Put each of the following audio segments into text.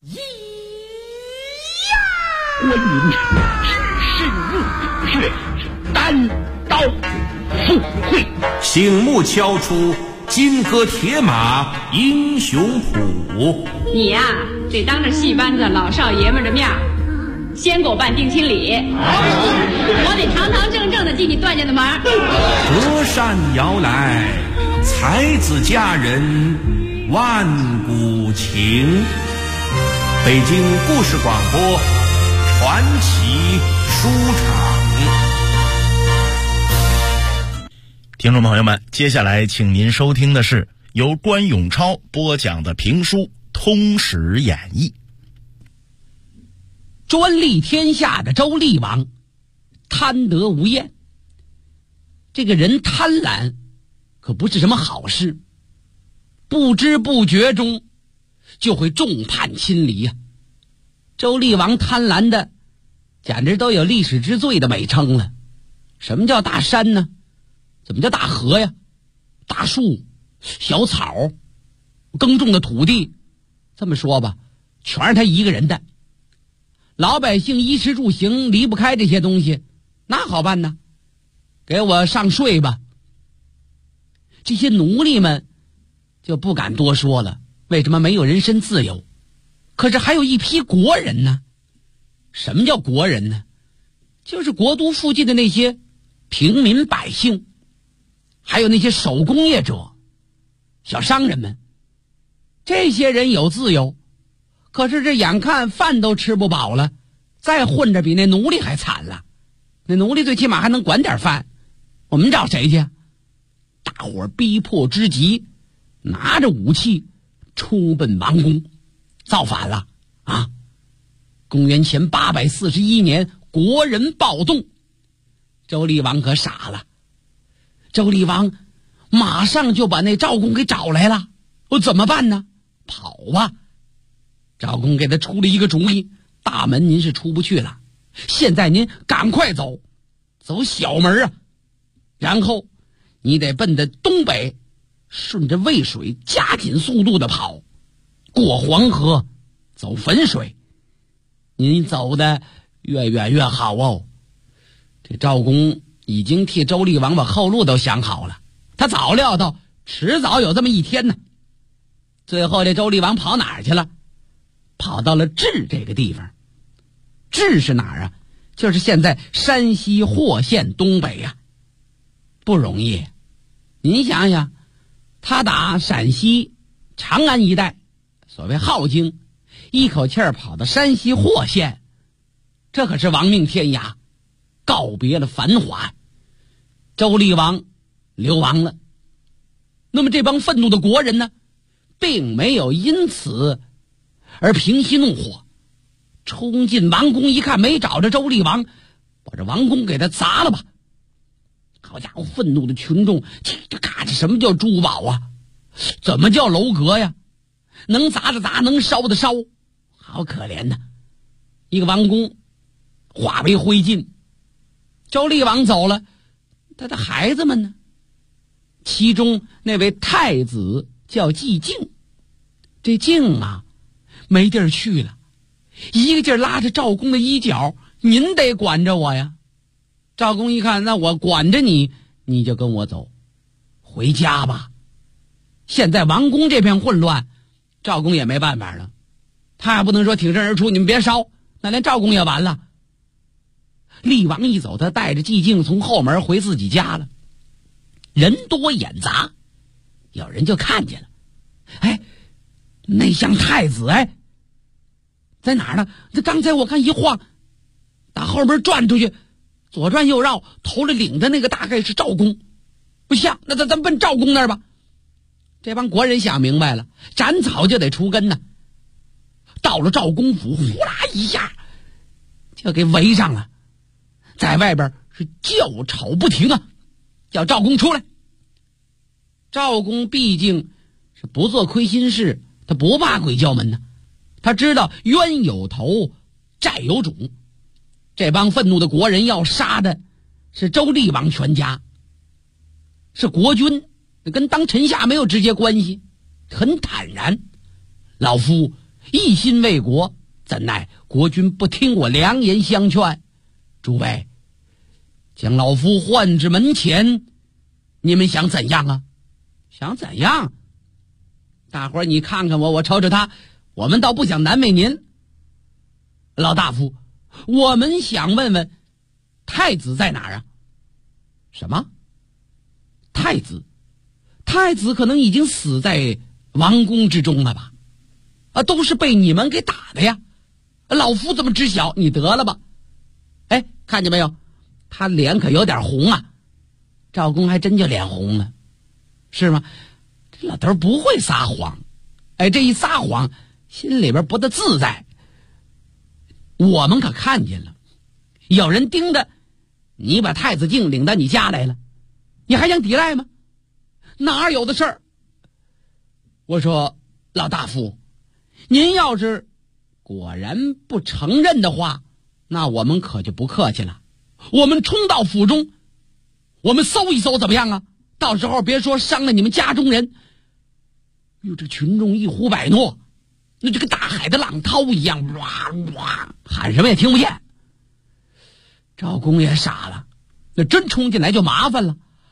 关云长只身入虎穴，单刀赴会， 醒目敲出金戈铁马英雄谱。 你呀，得当着戏班子老少爷们的面先给我办定亲礼，我得堂堂正正的进你段家的门。 隔山遥来，才子佳人万古情。北京故事广播传奇书场。 听众朋友们，接下来请您收听的是由关永超播讲的评书《通史演义》。 专利天下的周厉王贪得无厌，这个人贪婪可不是什么好事，不知不觉中就会众叛亲离呀。周厉王贪婪的简直都有历史之最的美称了。什么叫大山呢？怎么叫大河呀？大树、小草、耕种的土地，这么说吧，全是他一个人的。老百姓衣食住行离不开这些东西，那好办呢，给我上税吧。这些奴隶们就不敢多说了，为什么没有人身自由？可是还有一批国人呢。什么叫国人呢？就是国都附近的那些平民百姓，还有那些手工业者、小商人们。这些人有自由，可是这眼看饭都吃不饱了，再混着比那奴隶还惨了。那奴隶最起码还能管点饭，我们找谁去？大伙儿逼迫之极，拿着武器冲奔王宫，造反了啊！公元前841年，国人暴动，周厉王可傻了。周厉王马上就把那赵公给找来了，怎么办呢？跑啊！赵公给他出了一个主意，大门您是出不去了，现在您赶快走小门啊，然后你得奔着东北，顺着渭水加紧速度的跑，过黄河，走汾水。您走的越远越好哦。这赵公已经替周厉王把后路都想好了，他早料到迟早有这么一天呢。最后这周厉王跑哪儿去了？跑到了治这个地方。治是哪儿啊？就是现在山西霍县东北呀。不容易，您想想，他打陕西长安一带，所谓镐京，一口气儿跑到山西霍县，这可是亡命天涯，告别了繁华。周厉王流亡了。那么这帮愤怒的国人呢，并没有因此而平息怒火，冲进王宫一看没找着周厉王，把这王宫给他砸了吧。好家伙，愤怒的群众这咔嚓，什么叫珠宝啊？怎么叫楼阁呀？能砸的砸，能烧的烧，好可怜呐！一个王宫化为灰烬。周厉王走了，他的孩子们呢？其中那位太子叫季敬，这敬啊没地儿去了，一个劲儿拉着赵公的衣角，您得管着我呀。赵公一看，那我管着你，你就跟我走，回家吧。现在王宫这片混乱，赵公也没办法了，他也不能说挺身而出，你们别烧，那连赵公也完了。厉王一走，他带着季敬从后门回自己家了。人多眼杂，有人就看见了，哎，那像太子，哎，在哪儿呢？这刚才我看一晃，打后门转出去，左转右绕，头里领的那个大概是赵公，不像，那咱奔赵公那儿吧。这帮国人想明白了，斩草就得除根呢。到了赵公府，呼啦一下就给围上了，在外边是叫吵不停啊，叫赵公出来。赵公毕竟是不做亏心事，他不怕鬼叫门呢，他知道冤有头债有主，这帮愤怒的国人要杀的是周厉王全家，是国君，跟当臣下没有直接关系，很坦然。老夫一心为国，怎奈国君不听我良言相劝。诸位，将老夫唤至门前，你们想怎样啊？想怎样？大伙儿你看看我，我瞅瞅他，我们倒不想难为您。老大夫，我们想问问太子在哪儿啊？什么？太子？太子可能已经死在王宫之中了吧？都是被你们给打的呀！老夫怎么知晓？你得了吧！哎，看见没有？他脸可有点红啊。赵公还真就脸红了，是吗？这老头不会撒谎，哎，这一撒谎，心里边不得自在。我们可看见了，有人盯着你把太子敬领到你家来了，你还想抵赖吗？哪有的事儿？我说老大夫，您要是果然不承认的话，那我们可就不客气了。我们冲到府中，我们搜一搜怎么样啊？到时候别说伤了你们家中人。哟，这群众一呼百诺，那就跟大海的浪涛一样，哇哇，喊什么也听不见。赵公也傻了，那真冲进来就麻烦了。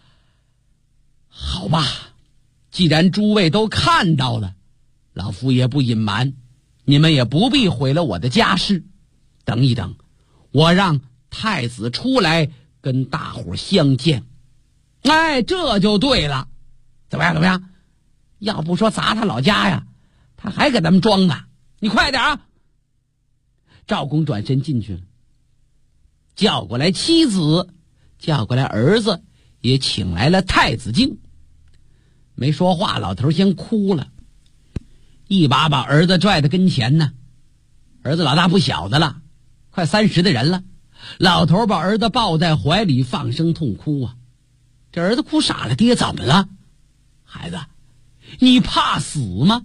好吧，既然诸位都看到了，老夫也不隐瞒，你们也不必毁了我的家事。等一等，我让太子出来跟大伙相见。哎，这就对了。怎么样？怎么样？要不说砸他老家呀，他还给咱们装呢。你快点啊！赵公转身进去了，叫过来妻子，叫过来儿子，也请来了太子敬。没说话，老头先哭了，一把把儿子拽到跟前呢。儿子老大不小的了，快30的人了。老头把儿子抱在怀里，放声痛哭啊。这儿子哭傻了，爹怎么了？孩子，你怕死吗？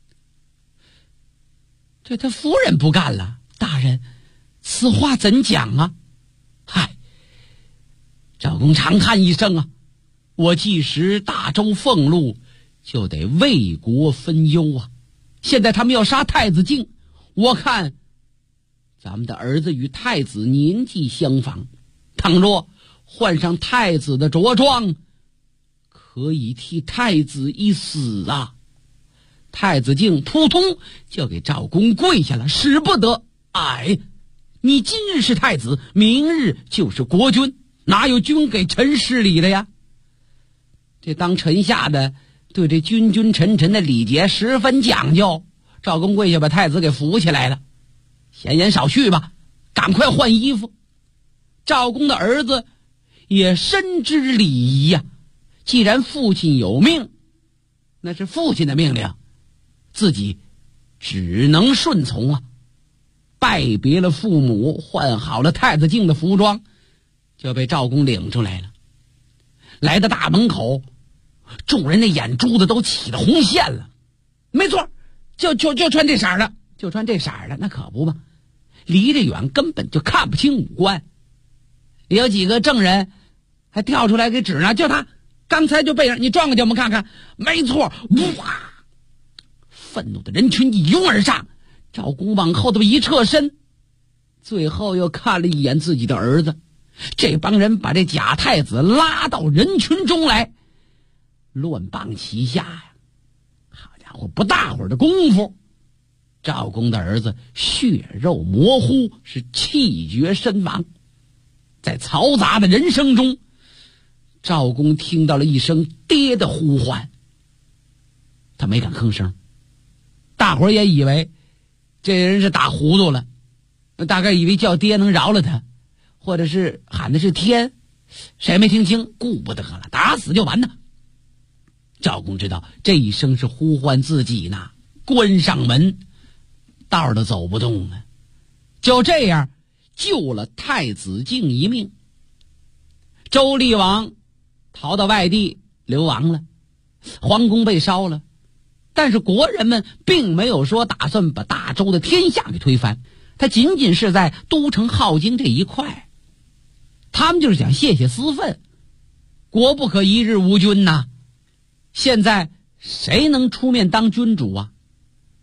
这他夫人不干了，大人，此话怎讲啊？嗨，赵公长叹一声啊，我既食大周俸禄，就得为国分忧啊。现在他们要杀太子敬，我看咱们的儿子与太子年纪相仿，倘若换上太子的着装，可以替太子一死啊。太子敬扑通就给赵公跪下了，使不得。哎，你今日是太子，明日就是国君，哪有君给臣失礼的呀？这当臣下的对这君君臣臣的礼节十分讲究。赵公跪下把太子给扶起来了，闲言少叙吧，赶快换衣服。赵公的儿子也深知礼仪呀，既然父亲有命，那是父亲的命令，自己只能顺从啊。拜别了父母，换好了太子敬的服装，就被赵公领出来了。来到大门口，众人的眼珠子都起了红线了。没错，就穿这色儿的，就穿这色儿的，那可不嘛。离着远根本就看不清五官。有几个证人还跳出来给指呢，就他刚才就被人，你转过去我们看看。没错，哇！愤怒的人群一拥而上，赵公往后头一侧身，最后又看了一眼自己的儿子。这帮人把这假太子拉到人群中来，乱棒齐下呀！好家伙，不大会儿的功夫，赵公的儿子血肉模糊，是气绝身亡。在嘈杂的人声中，赵公听到了一声爹的呼唤，他没敢吭声。大伙儿也以为这人是打糊涂了，大概以为叫爹能饶了他，或者是喊的是天，谁没听清，顾不得了，打死就完了。赵公知道这一声是呼唤自己呢，关上门，道都走不动了。就这样救了太子敬一命。周厉王逃到外地流亡了，皇宫被烧了，但是国人们并没有说打算把大周的天下给推翻，他仅仅是在都城镐京这一块，他们就是想泄泄私愤。国不可一日无君呐，现在谁能出面当君主啊？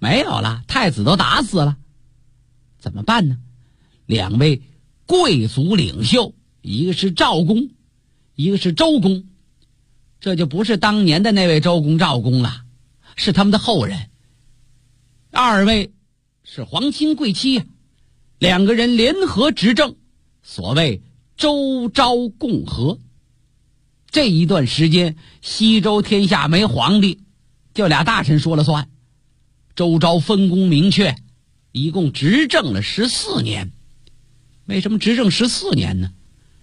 没有了，太子都打死了，怎么办呢？两位贵族领袖，一个是赵公，一个是周公，这就不是当年的那位周公赵公了，是他们的后人。二位是皇亲贵戚啊，两个人联合执政，所谓周昭共和。这一段时间西周天下没皇帝，就俩大臣说了算。周昭分工明确，一共执政了14年。为什么执政14年呢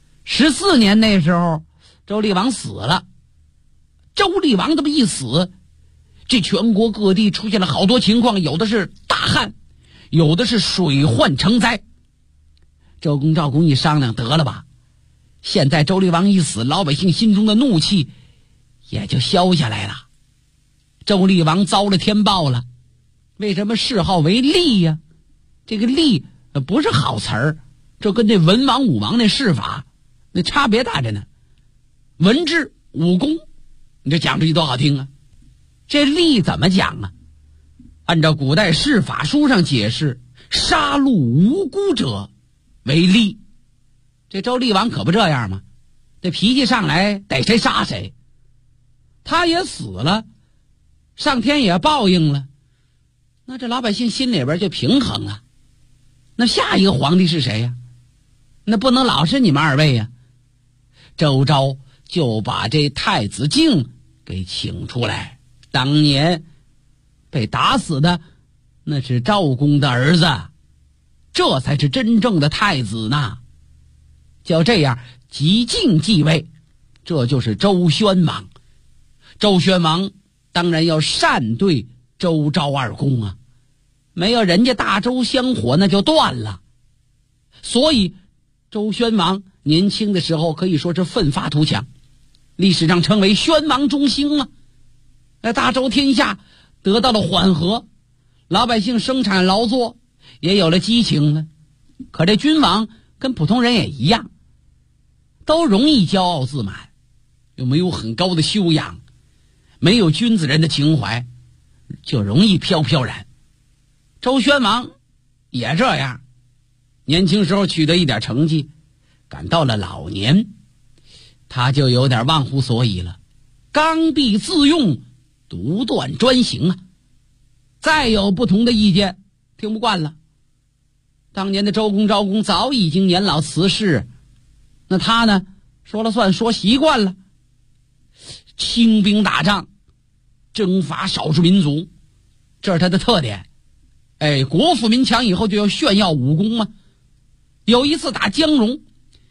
？14年那时候周厉王死了，周厉王这么一死，这全国各地出现了好多情况，有的是大旱，有的是水患成灾。周公赵公一商量，得了吧，现在周厉王一死，老百姓心中的怒气也就消下来了。周厉王遭了天报了。为什么谥号为厉呀？这个厉不是好词儿，这跟这文王武王那谥法那差别大着呢。文治武功，你这讲出去多好听啊。这厉怎么讲啊？按照古代谥法书上解释，杀戮无辜者为厉。这周厉王可不这样吗？这脾气上来逮谁杀谁，他也死了，上天也报应了，那这老百姓心里边就平衡了。那下一个皇帝是谁呀？那不能老是你们二位呀。周昭就把这太子敬给请出来，当年被打死的那是赵公的儿子，这才是真正的太子呢。就这样即敬继位，这就是周宣王。周宣王当然要善对周昭二公啊，没有人家大周香火那就断了。所以周宣王年轻的时候可以说是奋发图强，历史上称为宣王中兴啊。那大周天下得到了缓和，老百姓生产劳作也有了激情了。可这君王跟普通人也一样，都容易骄傲自满，又没有很高的修养，没有君子人的情怀，就容易飘飘然。周宣王也这样，年轻时候取得一点成绩，赶到了老年，他就有点忘乎所以了，刚愎自用，独断专行啊。再有不同的意见，听不惯了。当年的周公赵公早已经年老辞世，那他呢，说了算，说习惯了，轻兵打仗，征伐少数民族，这是他的特点。国富民强以后就要炫耀武功嘛。有一次打江戎，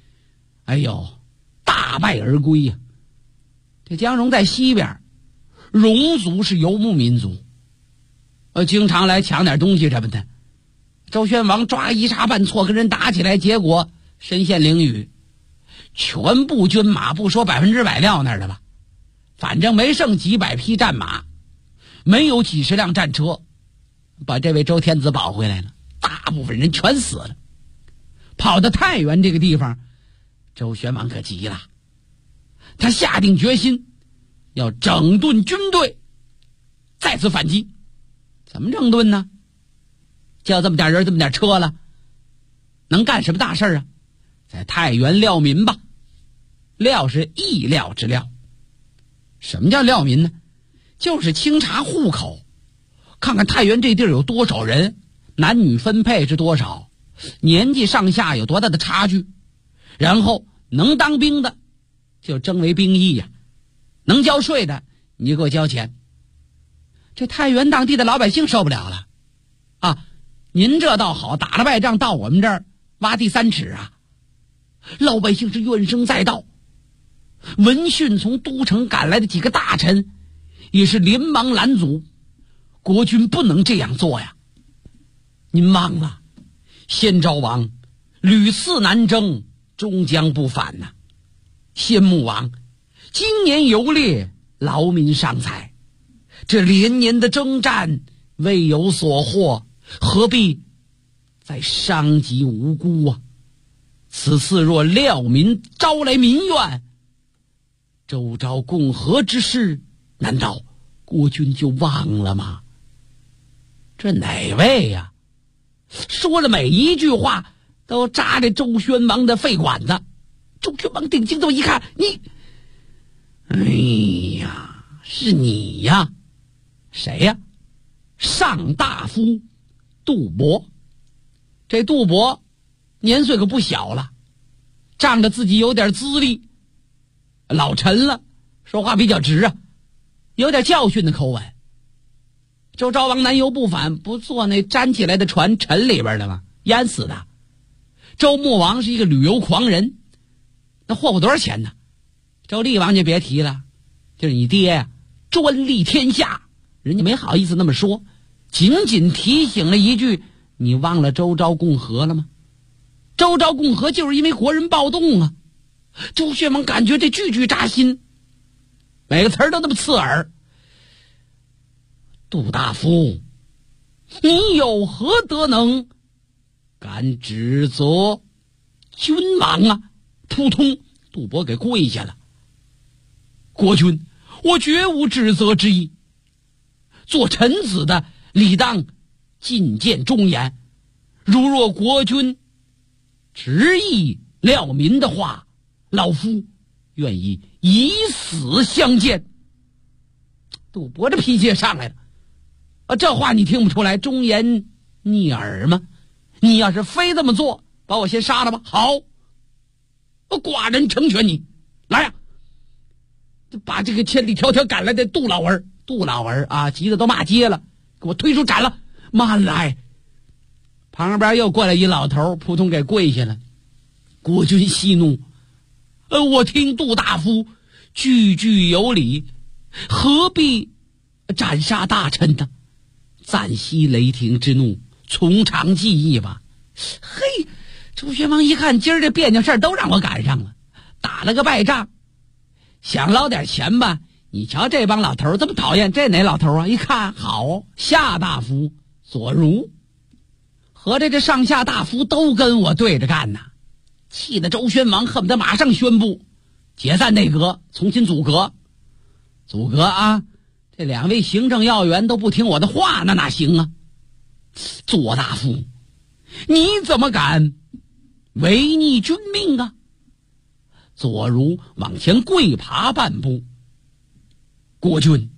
大败而归呀。这江戎在西边，戎族是游牧民族，经常来抢点东西什么的。周宣王抓一差半错跟人打起来，结果身陷囹圄，全部军马不说100%撂那儿的吧，反正没剩几百匹战马，没有几十辆战车，把这位周天子保回来了，大部分人全死了。跑到太原这个地方，周宣王可急了，他下定决心要整顿军队，再次反击。怎么整顿呢？就这么点人，这么点车了，能干什么大事啊？在太原料民吧。料是易料之料。什么叫料民呢？就是清查户口，看看太原这地儿有多少人，男女分配是多少，年纪上下有多大的差距，然后能当兵的就征为兵役呀，能交税的你就给我交钱。这太原当地的老百姓受不了了啊！您这倒好，打了败仗到我们这儿挖地3尺啊！老百姓是怨声载道。闻讯从都城赶来的几个大臣也是连忙拦阻，国君不能这样做呀！您忘了，先昭王屡次南征，终将不返呐。先穆王今年游猎，劳民伤财，这连年的征战未有所获，何必再伤及无辜啊？此次若料民，招来民怨，周昭共和之事，难道国君就忘了吗？ 这哪位呀？说了每一句话都扎着周宣王的肺管子。周宣王定睛头一看，你，哎呀，是你呀？谁呀？上大夫杜伯。这杜伯年岁可不小了，仗着自己有点资历，老陈了，说话比较直啊，有点教训的口吻。周昭王南游不返，不坐那粘起来的船沉里边了吗？淹死的。周穆王是一个旅游狂人，那霍霍多少钱呢？周厉王就别提了，就是你爹呀，专利天下，人家没好意思那么说，仅仅提醒了一句：你忘了周昭共和了吗？周昭共和就是因为国人暴动啊。周宣王感觉这句句扎心，每个词儿都那么刺耳。杜大夫，你有何德能敢指责君王啊？扑通，杜伯给跪下了。国君，我绝无指责之意，做臣子的理当进谏忠言，如若国君执意料民的话，老夫愿意以死相见。杜伯这脾气也上来了啊！这话你听不出来忠言逆耳吗？你要是非这么做，把我先杀了吧。好，寡人成全你。来呀，把这个千里迢迢赶来的杜老儿啊，急得都骂街了，给我推出斩了。慢来！旁边又过来一老头，扑通给跪下了。国君息怒，我听杜大夫句句有理，何必斩杀大臣呢？暂息雷霆之怒，从长计议吧。嘿，周宣王一看今儿这别扭事儿都让我赶上了，打了个败仗，想捞点钱吧。你瞧这帮老头这么讨厌，这哪老头啊？一看好，夏大夫左儒，合着这上下大夫都跟我对着干呐，气得周宣王恨不得马上宣布解散内阁，重新组阁啊！这两位行政要员都不听我的话，那哪行啊？左大夫，你怎么敢违逆君命啊？左儒往前跪爬半步。国君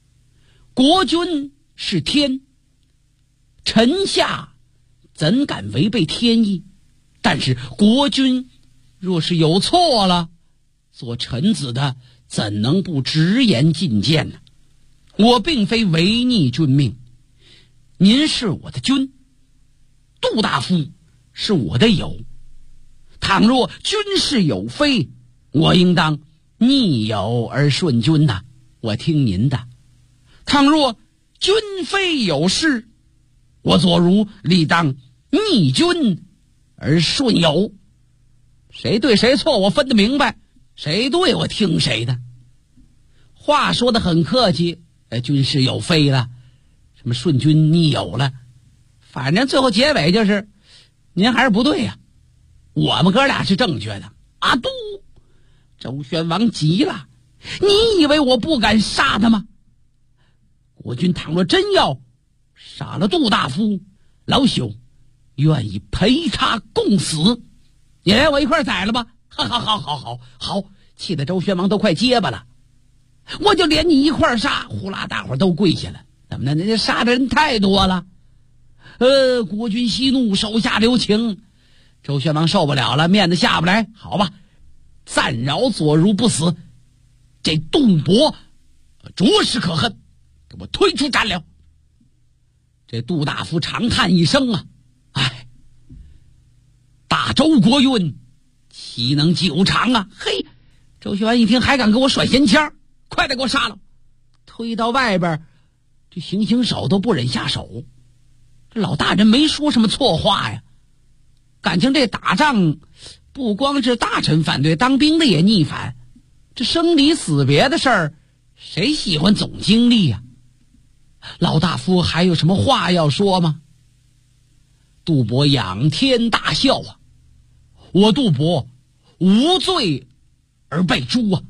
是天，臣下怎敢违背天意？但是国君若是有错了，做臣子的怎能不直言进谏呢？我并非违逆君命，您是我的君，杜大夫是我的友。倘若君事有非，我应当逆友而顺君呐，我听您的。倘若君非有事，我左儒理当逆君而顺友。谁对谁错我分得明白，谁对我听谁的。话说得很客气，君事有非了，什么顺君逆友了，反正最后结尾就是您还是不对呀，我们哥俩是正确的。阿杜，周宣王急了，你以为我不敢杀他吗？国君倘若真要杀了杜大夫，老朽愿意陪他共死，你连我一块宰了吧。好，气得周宣王都快结巴了。我就连你一块杀，呼啦，大伙儿都跪下了。怎么的？那杀的人太多了。国君息怒，手下留情。周宣王受不了了，面子下不来。好吧，暂饶左儒不死，这杜伯着实可恨，给我推出斩了。这杜大夫长叹一声啊，哎，大周国运岂能久长啊？嘿，周宣王一听还敢给我甩闲枪，快点给我杀了！推到外边，这行手都不忍下手。这老大人没说什么错话呀，感情这打仗不光是大臣反对，当兵的也逆反。这生离死别的事儿，谁喜欢总经历呀？老大夫还有什么话要说吗？杜伯仰天大笑啊！我杜伯无罪而被诛啊！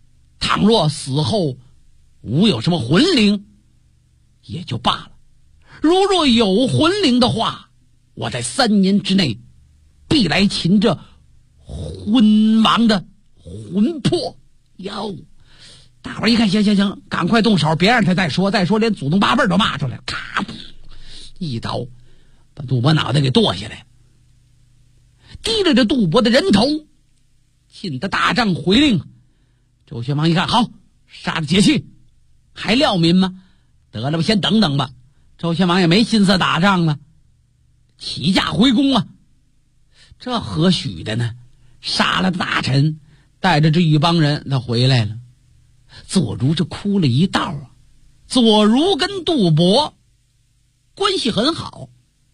倘若死后无有什么魂灵也就罢了， 如若有魂灵的话，我在3年之内必来擒这昏王的魂魄。哟，大伙儿一看，行，赶快动手，别让他再说连祖宗八辈都骂出来。咔，一刀把杜伯脑袋给剁下来，提着这杜伯的人头进的大帐回令。周宣王一看，好，杀了解气，还料民吗？得了吧，先等等吧。周宣王也没心思打仗了，起驾回宫啊。这何许的呢？杀了大臣，带着这一帮人他回来了。左如这哭了一道啊。左如跟杜伯关系很好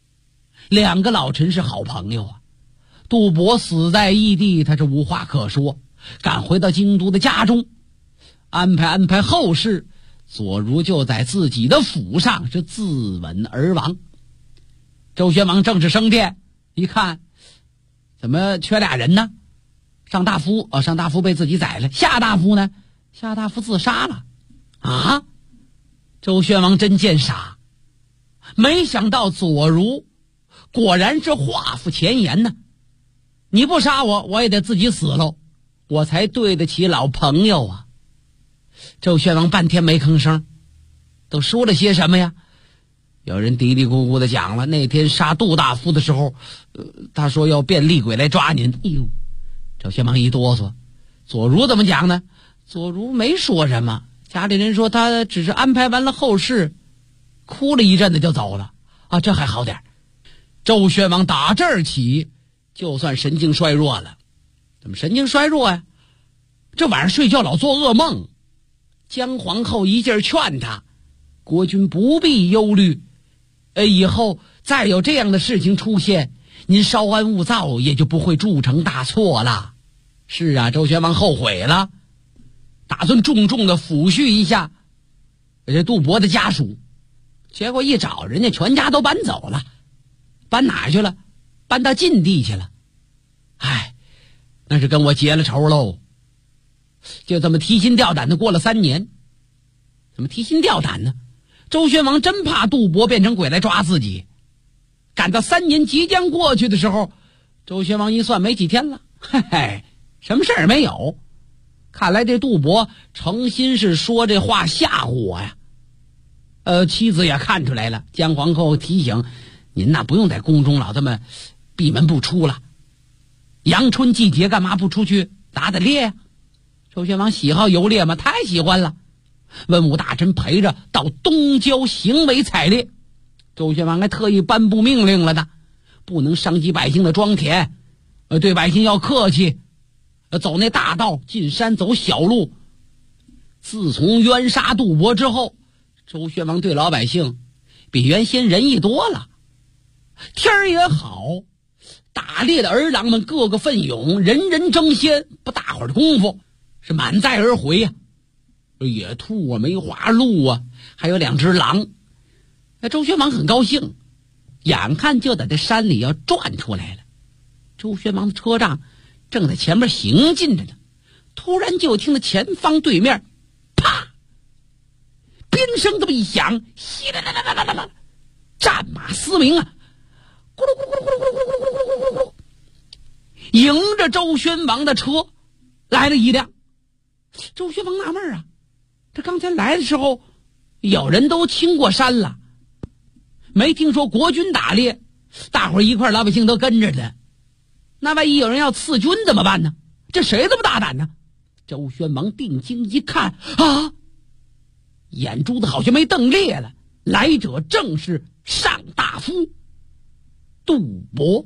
，2个老臣是好朋友啊。杜伯死在异地，他是无话可说，赶回到京都的家中，安排后事。左如就在自己的府上是自刎而亡。周宣王正式升殿，一看怎么缺俩人呢？上大夫被自己宰了，下大夫呢？下大夫自杀了啊！周宣王真见傻，没想到左如果然是画符前言呢。你不杀我，我也得自己死喽，我才对得起老朋友啊。周宣王半天没吭声，都说了些什么呀？有人嘀嘀咕咕的讲了，那天杀杜大夫的时候，他说要变厉鬼来抓您。哎呦，周宣王一哆嗦。左如怎么讲呢？左如没说什么，家里人说他只是安排完了后事，哭了一阵子就走了啊，这还好点。周宣王打这儿起就算神经衰弱了。怎么神经衰弱呀？这晚上睡觉老做噩梦。姜皇后一劲儿劝他，国君不必忧虑，以后再有这样的事情出现，您稍安勿躁，也就不会铸成大错了。是啊，周宣王后悔了，打算重重的抚恤一下这杜伯的家属，结果一找人家全家都搬走了。搬哪去了？搬到晋地去了。唉，那是跟我结了仇喽。就这么提心吊胆的过了3年。怎么提心吊胆呢？周宣王真怕杜伯变成鬼来抓自己。赶到3年即将过去的时候，周宣王一算没几天了，嘿嘿，什么事儿没有。看来这杜伯诚心是说这话吓唬我呀。妻子也看出来了，姜皇后提醒您呐，不用在宫中老这么闭门不出了。阳春季节干嘛不出去打猎呀？周宣王喜好游猎吗？太喜欢了。文武大臣陪着到东郊行为采猎。周宣王还特意颁布命令了呢，不能伤及百姓的庄田，对百姓要客气，走那大道，进山走小路。自从冤杀杜伯之后，周宣王对老百姓比原先仁义多了。天儿也好，打猎的儿郎们个个奋勇，人人争先，不大会儿的功夫是满载而回呀。野兔啊，梅花鹿啊，还有2只狼。周宣王很高兴，眼看就在这山里要转出来了。周宣王的车仗正在前面行进着呢，突然就听到前方对面啪，鞭声这么一响，稀啦啦啦啦啦啦，战马嘶鸣啊，咕噜咕噜咕噜咕噜咕噜咕噜咕噜咕噜咕噜，迎着周宣王的车来了一辆。周宣王纳闷啊，这刚才来的时候有人都清过山了，没听说国军打猎，大伙儿一块老百姓都跟着的，那万一有人要刺军怎么办呢？这谁这么大胆呢？周宣王定睛一看啊，眼珠子好像没瞪裂了，来者正是上大夫杜伯。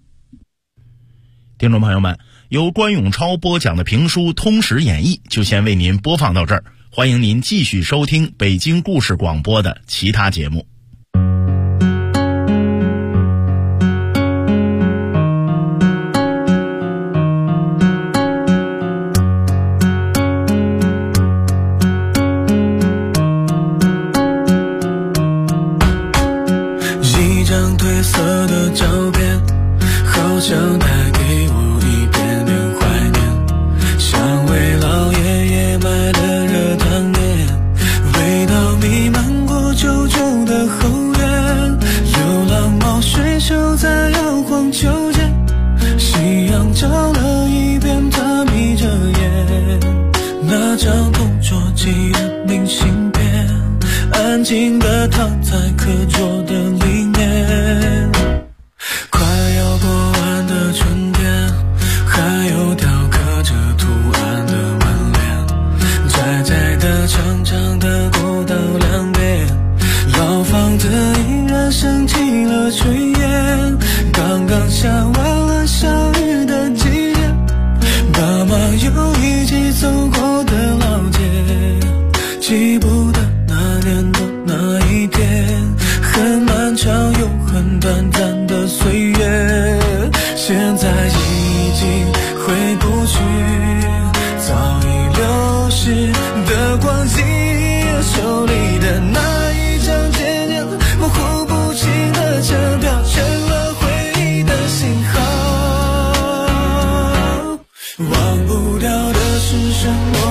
听众朋友们，由关永超播讲的评书《通史演义》就先为您播放到这儿，欢迎您继续收听北京故事广播的其他节目。 一张褪色的照片，好像带给我一点点怀念，像为老爷爷买的热汤面，味道弥漫过旧旧的那张同桌寄的明信片，安静地躺在课桌的里面。快要过完的春天，还有雕刻着图案的门帘，窄窄的长长的过道两边，老房子依然升起了炊烟，刚刚下完了小雨的季节，爸妈又一起走过的老街，记不得那年的那一天，很漫长又很短暂的岁月，现在已经回不去早已流逝的光景，手里的那一张渐渐模糊不清的车票，成了回忆的信号。忘不掉的是什么？